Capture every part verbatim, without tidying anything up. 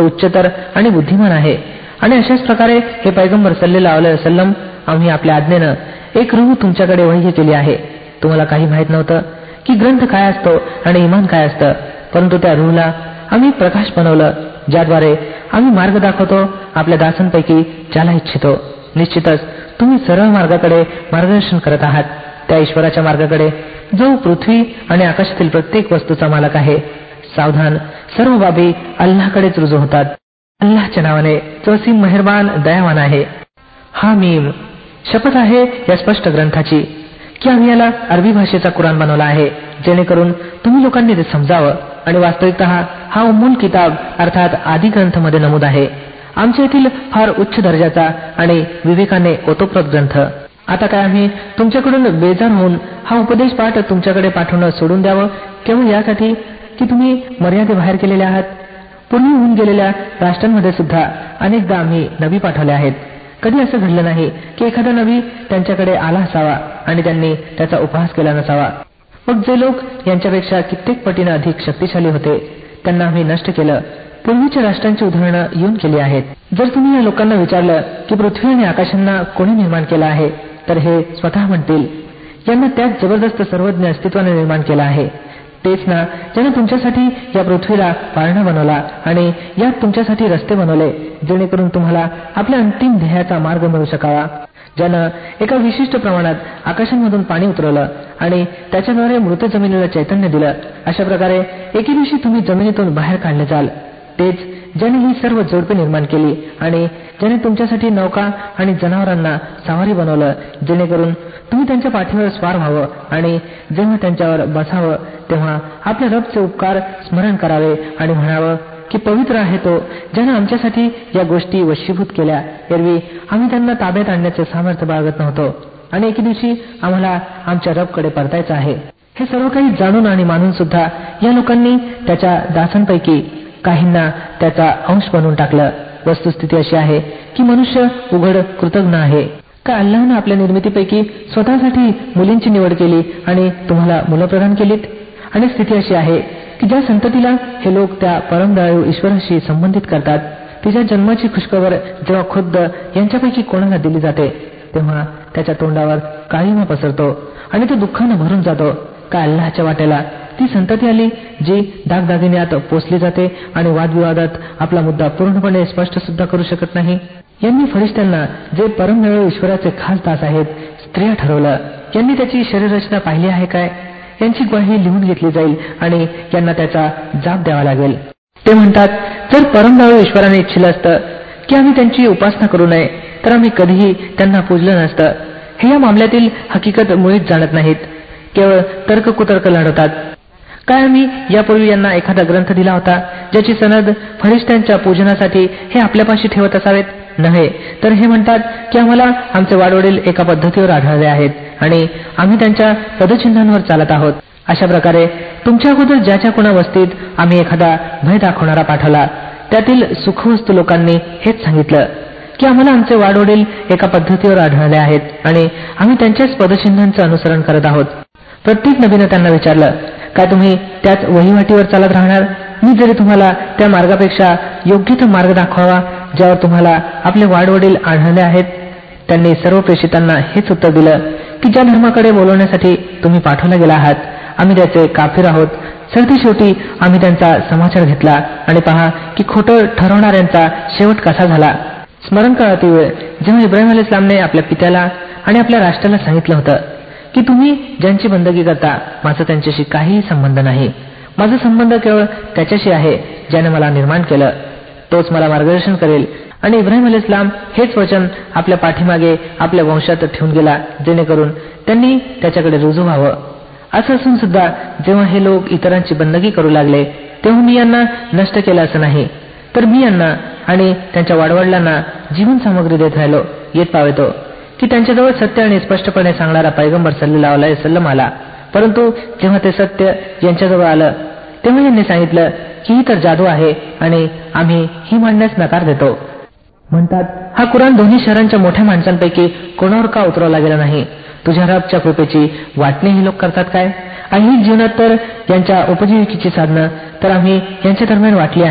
तो उच्चतर आणि बुद्धिमान आहे. आणि अशाच प्रकारे हे पैगंबर सल्लल्लाहु अलैहि वसल्लम आम्ही आपल्या आज्ञेनं एक रूह तुमच्याकडे वही केली आहे. तुम्हाला काही माहीत नव्हतं की ग्रंथ काय असतो आणि इमान काय असतं, परंतु त्या रूहला आम्ही प्रकाश बनवलं, ज्याद्वारे आम्ही मार्ग दाखवतो आपल्या दासांपैकी ज्याला इच्छितो. निश्चितच तुम्ही सरळ मार्गाकडे मार्गदर्शन करत आहात, त्या ईश्वराच्या मार्गाकडे जो पृथ्वी आणि आकाशातील प्रत्येक वस्तूचा मालक आहे. सावधान, सर्व बाबी अल्लाहकडेच रुजू होतात. अल्लाहच्या नावाने जो असीम मेहरबान दयावान आहे. हा मीम, शपथ आहे या स्पष्ट ग्रंथाची की आम्ही याला अरबी भाषेचा कुराण बनवला आहे, जेणेकरून तुम्ही लोकांनी ते समजावं. आणि वास्तविकतः हा उम्मुल किताब अर्थात आदी ग्रंथमध्ये नमूद आहे, आमच्या येथील फार उच्च दर्जाचा आणि विवेकाने ओतप्रोत ग्रंथ. आता काय आम्ही तुमच्याकडून बेजार होऊन हा उपदेश पाठ तुमच्याकडे पाठवणं सोडून द्यावं, केवळ यासाठी की तुम्ही मर्यादेबाहेर केलेले आहात? पूर्वी होऊन गेलेल्या राष्ट्रांमध्ये सुद्धा अनेकदा आम्ही नबी पाठवले आहेत. कधी असं घडलं नाही की एखादा नबी त्यांच्याकडे आला असावा आणि त्यांनी त्याचा उपहास केला नसावा. मग जे लोक यांच्यापेक्षा कित्येक पटीनं अधिक शक्तिशाली होते त्यांना आम्ही नष्ट केलं. पूर्वीच्या राष्ट्रांची उदाहरणं येऊन केली आहेत. जर तुम्ही या लोकांना विचारलं की पृथ्वी आणि आकाशांना कोणी निर्माण केलं आहे, तर हे स्वतः म्हणतील, यांना त्याच जबरदस्त सर्वज्ञ अस्तित्वाने निर्माण केलं आहे. तेच ना ज्यानं तुमच्यासाठी या पृथ्वीला पाळणा बनवला आणि यात तुमच्यासाठी रस्ते बनवले, जेणेकरून तुम्हाला आपल्या अंतिम ध्येयाचा मार्ग मिळू शकावा. ज्यानं एका विशिष्ट प्रमाणात आकाशांमधून पाणी उतरवलं आणि त्याच्याद्वारे मृत जमिनीला चैतन्य दिलं. अशा प्रकारे एके दिवशी तुम्ही जमिनीतून बाहेर काढले जाल. तेच ज्याने ही सर्व जोडपे निर्माण केली आणि ज्याने तुमच्यासाठी नौका आणि जनावरांना सावारी बनवलं, जेणेकरून तुम्ही त्यांच्या पाठीवर स्वार व्हावं आणि जेव्हा त्यांच्यावर बसावं तेव्हा आपल्या रबचे उपकार स्मरण करावे आणि म्हणावं की पवित्र आहे तो ज्याने आमच्यासाठी या गोष्टी वशीभूत केल्या. एरवी आम्ही त्यांना ताब्यात आणण्याचे सामर्थ्य बाळगत नव्हतो आणि एके दिवशी आम्हाला आमच्या रबकडे परतायचं आहे. हे सर्व काही जाणून आणि मानून सुद्धा या लोकांनी त्याच्या दासांपैकी काहींना त्याचा अंश बनवून टाकलं. वस्तुस्थिती अशी आहे की मनुष्य उघड कृतज्ञ आहे. का अल्लाहनं आपल्या निर्मितीपैकी स्वतःसाठी मुलींची निवड केली आणि तुम्हाला मुलं प्रदान केलीत? आणि स्थिती अशी आहे की ज्या संततीला हे लोक त्या परमदयाळू ईश्वराशी संबंधित करतात, तिच्या जन्माची खुशखबर जेव्हा खुद्द यांच्यापैकी कोणाला दिली जाते तेव्हा त्याच्या तोंडावर काळिमा पसरतो आणि तो दुःखानं भरून जातो. का अल्लाहच्या वाट्याला ती संतती आली जी दागदागिन्यात पोचली जाते आणि वादविवादात आपला मुद्दा पूर्णपणे स्पष्ट सुद्धा करू शकत नाही. यांनी फरिश्त्यांना, जे परमदयाळू ईश्वराचे खास दास आहेत, स्त्रिया ठरवलं. यांनी त्याची शरीररचना पाहिली आहे काय? यांची ग्वाही लिहून घेतली जाईल आणि यांना त्याचा जाब द्यावा लागेल. ते म्हणतात, जर परमदयाळू ईश्वराने इच्छिलं असतं की आम्ही त्यांची उपासना करू नये तर आम्ही कधीही त्यांना पूजलं नसतं. हे या मामल्यातील हकीकत मुळीच जाणत नाहीत, केवळ तर्क कुतर्क लढवतात. काय आम्ही यापूर्वी यांना एखादा ग्रंथ दिला होता ज्याची सनद फरिश्त्यांच्या पूजनासाठी हे आपल्यापाशी ठेवत असावेत? नव्हे, तर हे म्हणतात की आम्हाला आमचे वाडवडील एका पद्धतीवर आढळले आहेत आणि आम्ही त्यांच्या पदचिन्हांवर चालत आहोत. अशा प्रकारे तुमच्या अगोदर ज्याच्या कोणा वस्तीत आम्ही एखादा भय दाखवणारा पाठवला, त्यातील सुखवस्तू लोकांनी हेच सांगितलं की आम्हाला आमचे वाडवडील एका पद्धतीवर आढळले आहेत आणि आम्ही त्यांच्याच पदचिन्हांचं अनुसरण करत आहोत. प्रत्येक नबीनं त्यांना विचारलं, काय तुम्ही त्याच वहिवाटीवर चालत राहणार? मी जरी तुम्हाला त्या मार्गापेक्षा योग्य तो मार्ग दाखवावा ज्यावर तुम्हाला आपले वाडवडील आढळले आहेत. त्यांनी सर्व प्रेषितांना हेच उत्तर दिलं की ज्या धर्माकडे बोलवण्यासाठी तुम्ही पाठवला गेला आहात आम्ही त्याचे काफिर आहोत. सरती शेवटी आम्ही त्यांचा समाचार घेतला आणि पहा की खोटं ठरवणाऱ्यांचा शेवट कसा झाला. स्मरण करा ती वेळ जेव्हा इब्राहिम अलैहिस्सलामने आपल्या पित्याला आणि आपल्या राष्ट्राला सांगितलं होतं की तुम्ही ज्यांची बंदगी करता माझा त्यांच्याशी काहीही संबंध नाही. माझा संबंध केवळ त्याच्याशी आहे ज्याने मला निर्माण केलं, तोच मला मार्गदर्शन करेल. आणि इब्राहिम अलैहिस्सलाम हेच वचन आपल्या पाठीमागे आपल्या वंशात ठेवून गेला, जेणेकरून त्यांनी त्याच्याकडे रुजू व्हावं. असं असून सुद्धा जेव्हा हे लोक इतरांची बंदगी करू लागले तेव्हा मी यांना नष्ट केलं असं नाही, तर मी यांना आणि त्यांच्या वाडवडिलांना जीवन सामग्री देत राहिलो. येत पावेतो की त्यांच्याजवळ सत्य आणि स्पष्टपणे सांगणारा पैगंबर सल्लल्लाहु अलैहि वसल्लम आला, परंतु जेव्हा ते सत्य यांच्याजवळ आलं तेव्हा यांनी सांगितलं की ही तर जादू आहे आणि आम्ही ही मांडण्यास नकार देतो. म्हणतात, हा कुराण दोन्ही शहरांच्या मोठ्या माणसांपैकी कोणावर का उतरवला गेला नाही? तुझ्या रबच्या कृपेची वाटणी ही लोक करतात काय? आणि जीवनात तर यांच्या उपजीविकेची साधनं तर आम्ही यांच्या दरम्यान वाटली आहे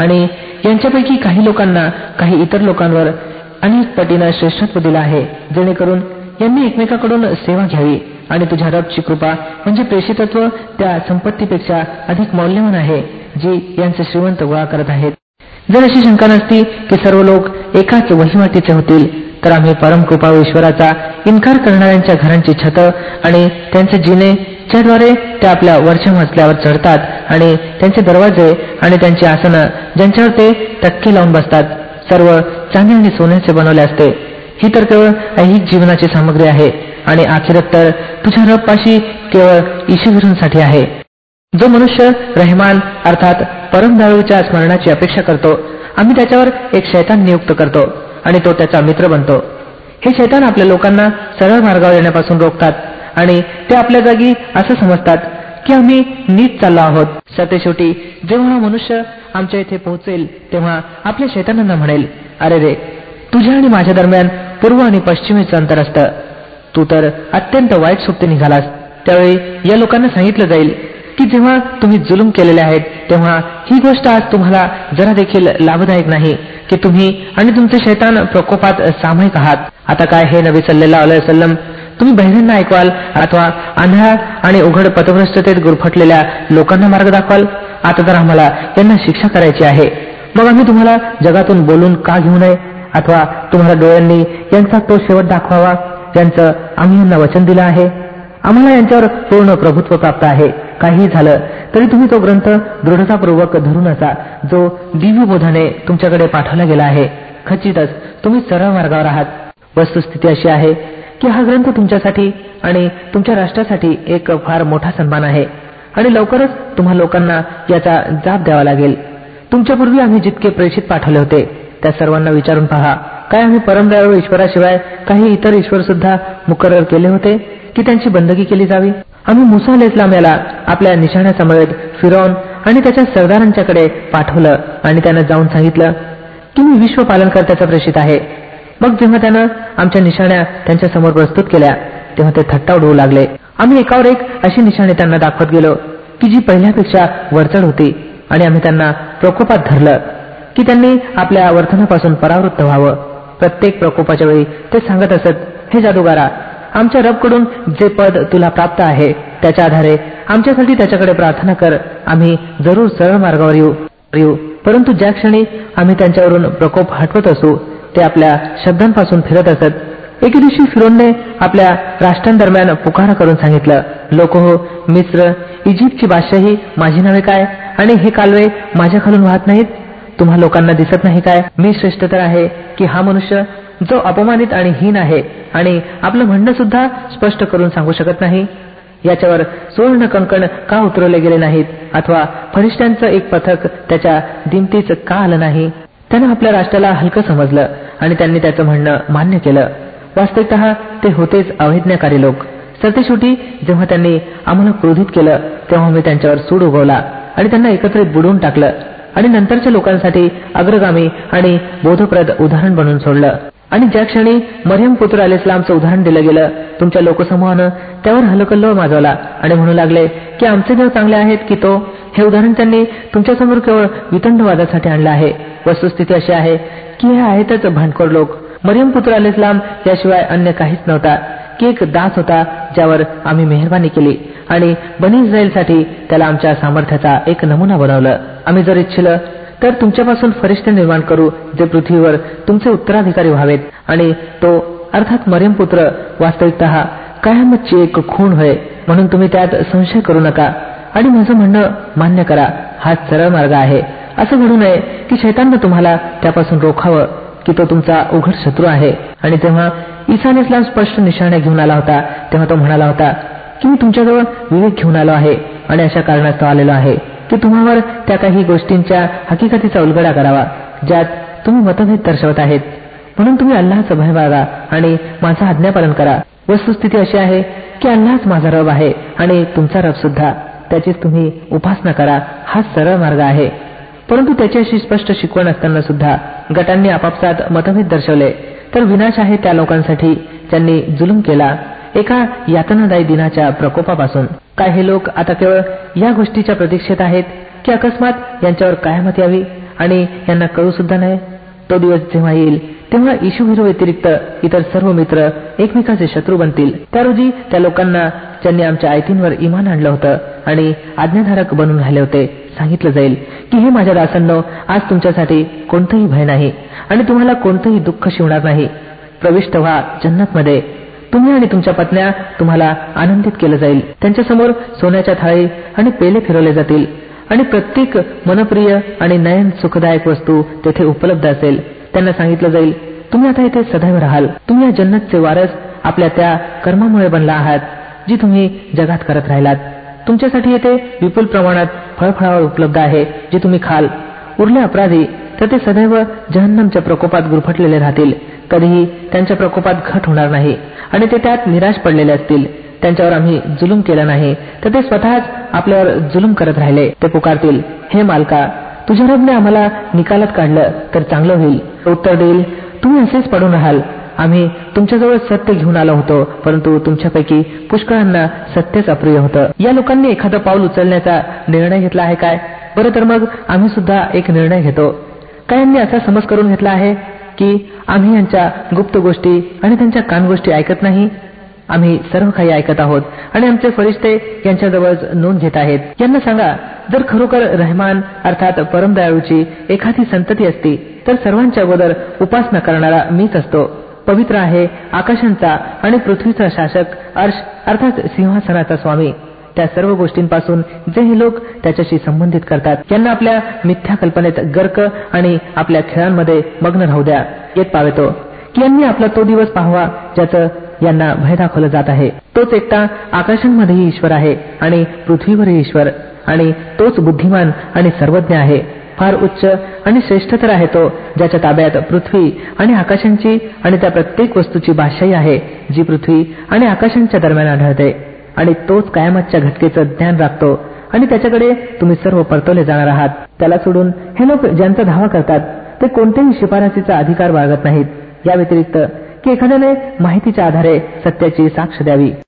आणि यांच्यापैकी काही लोकांना काही इतर लोकांवर अनेक पटीनं श्रेष्ठत्व दिलं आहे, जेणेकरून यांनी एकमेकाकडून सेवा घ्यावी आणि तुझ्या रबची कृपा म्हणजे प्रेषितत्व त्या संपत्तीपेक्षा अधिक मौल्यवान आहे जी यांचे श्रीमंत गोळा करत आहेत. जर अशी शंका नसती की सर्व लोक एकाच वहिवाटीचे होतील, तर आम्ही परमकृपाळू ईश्वराचा इन्कार करणाऱ्यांच्या घरांची छतं आणि त्यांचे जिने ज्याद्वारे ते आपल्या वरच्या मजल्यावर चढतात आणि त्यांचे दरवाजे आणि त्यांची आसनं ज्यांच्यावर ते टक्के लावून बसतात सर्व चांदी आणि सोन्याचे बनवले असते. ही तर केवळ ऐहिक जीवनाची सामग्री आहे आणि आखिरत तर तुझ्या रबपाशी केवळ ईशविरूंसाठी आहे. जो मनुष्य रहमान अर्थात परमदयाळूच्या स्मरणाची अपेक्षा करतो, आम्ही त्याच्यावर एक शैतान नियुक्त करतो आणि तो त्याचा मित्र बनतो. हे शैतान आपल्या लोकांना सरळ मार्गावर येण्यापासून रोखतात आणि ते आपल्या जागी असं समजतात की आम्ही नीट चाललो आहोत. सतेशेवटी जेव्हा हा मनुष्य आमच्या इथे पोहोचेल तेव्हा आपल्या शैतानांना म्हणेल, अरे रे, तुझ्या आणि माझ्या दरम्यान पूर्व आणि पश्चिमेचं अंतर असतं, तू तर अत्यंत वाईट सुप्ती निघालास. त्यावेळी या लोकांना सांगितलं जाईल की जेव्हा तुम्ही जुलूम केलेले आहेत तेव्हा ही गोष्ट आज तुम्हाला जरा देखील लाभदायक नाही की तुम्ही आणि तुमचे शैतान प्रकोपात सामायिक आहात. आता काय हे नबी सल्लल्लाहु अलैहि वसल्लम, तुम्ही बहिऱ्यांना ऐकवाल अथवा आंधळा आणि उघड पथभ्रष्टतेत गुरफटलेल्या लोकांना मार्ग दाखवाल? आता तर आम्हाला यांना शिक्षा करायची आहे, मग आम्ही तुम्हाला जगातून बोलून का घेऊ नये अथवा तुम्हाला डोळ्यांनी यांचा तो शेवट दाखवावा ज्यांचं आम्ही यांना वचन दिलं आहे. आम्हाला यांच्यावर पूर्ण प्रभुत्व प्राप्त आहे. काही झालं तरी तुम्ही तो ग्रंथ दृढतापूर्वक धरून असा जो दिव्यबोधाने तुमच्याकडे पाठवला गेला आहे. खचितच तुम्ही सरळ मार्गावर आहात. वस्तुस्थिती अशी आहे की हा ग्रंथ तुमच्यासाठी आणि तुमच्या राष्ट्रासाठी एक फार मोठा सन्मान आहे आणि लवकरच तुम्हा लोकांना याचा जाब द्यावा लागेल. तुमच्यापूर्वी आम्ही जितके प्रेषित पाठवले होते त्या सर्वांना विचारून पहा, काय आम्ही परमदयाळू ईश्वराशिवाय काही इतर ईश्वर सुद्धा मुकर्रर केले होते की त्यांची बंदगी केली जावी? आम्ही मुसा अलैहिस्सलाम याला आपल्या निशाण्या समवेत फिरौन आणि त्याच्या सरदारांच्याकडे पाठवलं आणि त्यानं जाऊन सांगितलं की मी विश्व पालनकर्त्याचा प्रेषित आहे. मग जेव्हा त्यानं आमच्या निशाण्या त्यांच्या समोर प्रस्तुत केल्या तेव्हा ते थट्टा उडवू लागले. आम्ही एकावर एक अशी निशाणे त्यांना दाखवत गेलो की जी पहिल्यापेक्षा वरचढ होती आणि आम्ही त्यांना प्रकोपात धरलं की त्यांनी आपल्या वर्तनापासून परावृत्त व्हावं. प्रत्येक प्रकोपाच्या वेळी ते सांगत असत, हे जादूगारा, आमच्या रबकडून जे पद तुला प्राप्त आहे त्याच्या आधारे आमच्यासाठी त्याच्याकडे प्रार्थना कर, आम्ही जरूर सरळ मार्गावर येऊ येऊ परंतु ज्या क्षणी आम्ही त्यांच्यावरून प्रकोप हटवत असू ते आपल्या शब्दांपासून फिरत असत. एके दिवशी फिरोनने आपल्या राष्ट्रांदरम्यान पुकारा करून सांगितलं, लोक हो, मिस्र, इजिप्तची बादशाही माझी नव्हे काय आणि हे कालवे माझ्या खालून वाहत नाहीत? तुम्हा लोकांना दिसत नाही काय मी श्रेष्ठ तर आहे की हा मनुष्य जो अपमानित आणि हीन आहे आणि आपलं म्हणणं सुद्धा स्पष्ट करून सांगू शकत नाही? याच्यावर सुवर्ण कंकण का उतरवले गेले नाहीत अथवा फरिश्त्यांचं एक पथक त्याच्या दिमतीच का आलं नाही? त्यानं आपल्या राष्ट्राला हलकं समजलं आणि त्यांनी त्याचं म्हणणं मान्य केलं. वास्तविकतः ते होतेच अवैज्ञाकारी लोक. सरतेशेवटी जेव्हा त्यांनी आम्हाला क्रोधित केलं तेव्हा मी त्यांच्यावर सूड उगवला आणि त्यांना एकत्रित बुडवून टाकलं आणि नंतरच्या लोकांसाठी अग्रगामी आणि बोधप्रद उदाहरण बनवून सोडलं. आणि ज्या क्षणी मरियम पुत्र अलैहिस्सलामचं उदाहरण दिलं गेलं तुमच्या लोकसमूहानं त्यावर हलकल्लोळ माजवला आणि म्हणू लागले की आमचे देव चांगले आहेत की तो. हे उदाहरण त्यांनी तुमच्यासमोर केवळ वितंडवादासाठी आणलं आहे. वस्तुस्थिती अशी आहे की हे आहेतच भांडखोर लोक. मरियम पुत्र अलैहिस्सलाम याशिवाय अन्य काहीच नव्हता की एक दास होता ज्यावर आम्ही मेहरबानी केली आणि बनी इस्रायलसाठी त्याला आमच्या सामर्थ्याचा एक नमुना बनवलं. आम्ही जर इच्छिलं तर तुमच्यापासून फरिश्ते निर्माण करू जे पृथ्वीवर तुमचे उत्तराधिकारी व्हावेत आणि तो अर्थात मरियम पुत्र वास्तविकतः कयामतची एक खूण होय. म्हणून तुम्ही त्यात संशय करू नका आणि माझं म्हणणं मान्य करा. हा सरळ मार्ग आहे. असं घडू नये की शैताननं तुम्हाला त्यापासून रोखावं की तो तुमचा उघड शत्रू आहे. आणि तेव्हा ईसा अलैहिस्सलाम स्पष्ट निशाण्या घेऊन आला होता तेव्हा तो म्हणाला होता की मी तुमच्याजवळ विवेक घेऊन आलो आहे आणि अशा कारणास्तव आलेलो आहे की तुम्हावर त्या काही गोष्टींच्या हकीकतीचा उलगडा करावा ज्यात तुम्ही मतभेद दर्शवत आहेत. म्हणून तुम्ही अल्लाहचं भय बाळगा आणि माझं आज्ञापालन करा. वस्तुस्थिती अशी आहे की अल्लाहच माझा रब आहे आणि तुमचा रब सुद्धा, त्याचीच तुम्ही उपासना करा. हा सरळ मार्ग आहे. परंतु त्याची अशी स्पष्ट शिकवण असताना सुद्धा गटांनी आपापसात मतभेद दर्शवले तर विनाश आहे त्या लोकांसाठी ज्यांनी जुलूम केला एका यातनादायी दिनाच्या प्रकोपापासून. काय हे लोक आता केवळ या गोष्टीच्या प्रतीक्षेत आहेत की अकस्मात यांच्यावर कयामत यावी आणि यांना कळू सुद्धा नाही. तो दिवस जेव्हा येईल तेव्हा इशुहिरो व्यतिरिक्त इतर सर्व मित्र एकमेकाचे शत्रू बनतील. त्या रोजी त्या लोकांना ज्यांनी आमच्या आयतींवर इमान आणलं होतं आणि आज्ञाधारक बनून राहिले होते सांगितलं जाईल की हे माझ्या दासांनो, आज तुमच्यासाठी कोणतंही भय नाही आणि तुम्हाला कोणतंही दुःख शिवणार नाही. प्रविष्ट व्हा जन्नतमध्ये. तुम्ही आणि तुमच्या पत्न्या तुम्हाला आनंदित केलं जाईल. त्यांच्यासमोर सोन्याच्या थाळी आणि पेले फिरवले जातील आणि प्रत्येक मनप्रिय आणि नयन सुखदायक वस्तू तेथे उपलब्ध असेल. त्यांना सांगितलं जाईल, तुम्ही आता इथे सदैव राहाल. तुम्ही या जन्नतचे वारस आपल्या त्या कर्मामुळे बनला आहात जी तुम्ही जगात करत राहिलात. तुमच्यासाठी येथे विपुल प्रमाणात फळफळावळ उपलब्ध आहे जे तुम्ही खाल. उरले अपराधी तर ते सदैव जहन्नमच्या प्रकोपात गुरफटलेले राहतील. कधीही त्यांच्या प्रकोपात घट होणार नाही आणि ते त्यात निराश पडलेले असतील. त्यांच्यावर आम्ही जुलूम केला नाही तर ते स्वतःच आपल्यावर जुलूम करत राहिले. ते पुकारतील, हे मालका, तुझ्या रबने आम्हाला निकालात काढलं तर चांगलं होईल. उत्तर देईल, तुम्ही असेच पडून राहाल. आम्ही तुमच्याजवळ सत्य घेऊन आलो होतो, परंतु तुमच्यापैकी पुष्कळांना सत्यच अप्रिय होतं. या लोकांनी एखादं पाऊल उचलण्याचा निर्णय घेतला आहे काय? बरं, तर मग आम्ही सुद्धा एक निर्णय घेतो. काहींनी असा समज करून घेतला आहे की आम्ही यांच्या गुप्त गोष्टी आणि त्यांच्या कानगोष्टी ऐकत नाही. आम्ही सर्व काही ऐकत आहोत आणि आमचे फरिश्ते यांच्याजवळ नोंद घेत आहेत. यांना सांगा, जर खरोखर रहमान अर्थात परमदयाळूची एखादी संतती असती तर सर्वांच्या अगोदर उपासना करणारा मीच असतो. पवित्र आहे आकाशांचा आणि पृथ्वीचा शासक, अर्श अर्थात सिंहासनाचा स्वामी. त्या सर्व गोष्टींपासून जे हे लोक त्याच्याशी संबंधित करतात, यांना आपल्या मिथ्या कल्पनेत गर्क आणि आपल्या खेळांमध्ये मग्न राहू द्या. येत पावेतो की यांनी आपला तो दिवस पाहावा ज्याचं यांना भय दाखवलं जात आहे. तोच एकटा आकाशांमध्येही ईश्वर आहे आणि पृथ्वीवरही ईश्वर, आणि तोच बुद्धिमान आणि सर्वज्ञ आहे. फार उच्च आणि श्रेष्ठतर आहे तो ज्याच्या ताब्यात पृथ्वी आणि आकाशांची आणि त्या प्रत्येक वस्तूची भाषाही आहे जी पृथ्वी आणि आकाशांच्या दरम्यान आढळते. आणि तोच कयामतच्या घटकेचं ज्ञान राखतो आणि त्याच्याकडे तुम्ही सर्व परतवले जाणार आहात. त्याला सोडून हे लोक ज्यांचा धावा करतात ते कोणत्याही शिफारसीचा अधिकार बाळगत नाहीत, या व्यतिरिक्त की एखाद्याने माहितीच्या आधारे सत्याची साक्ष द्यावी.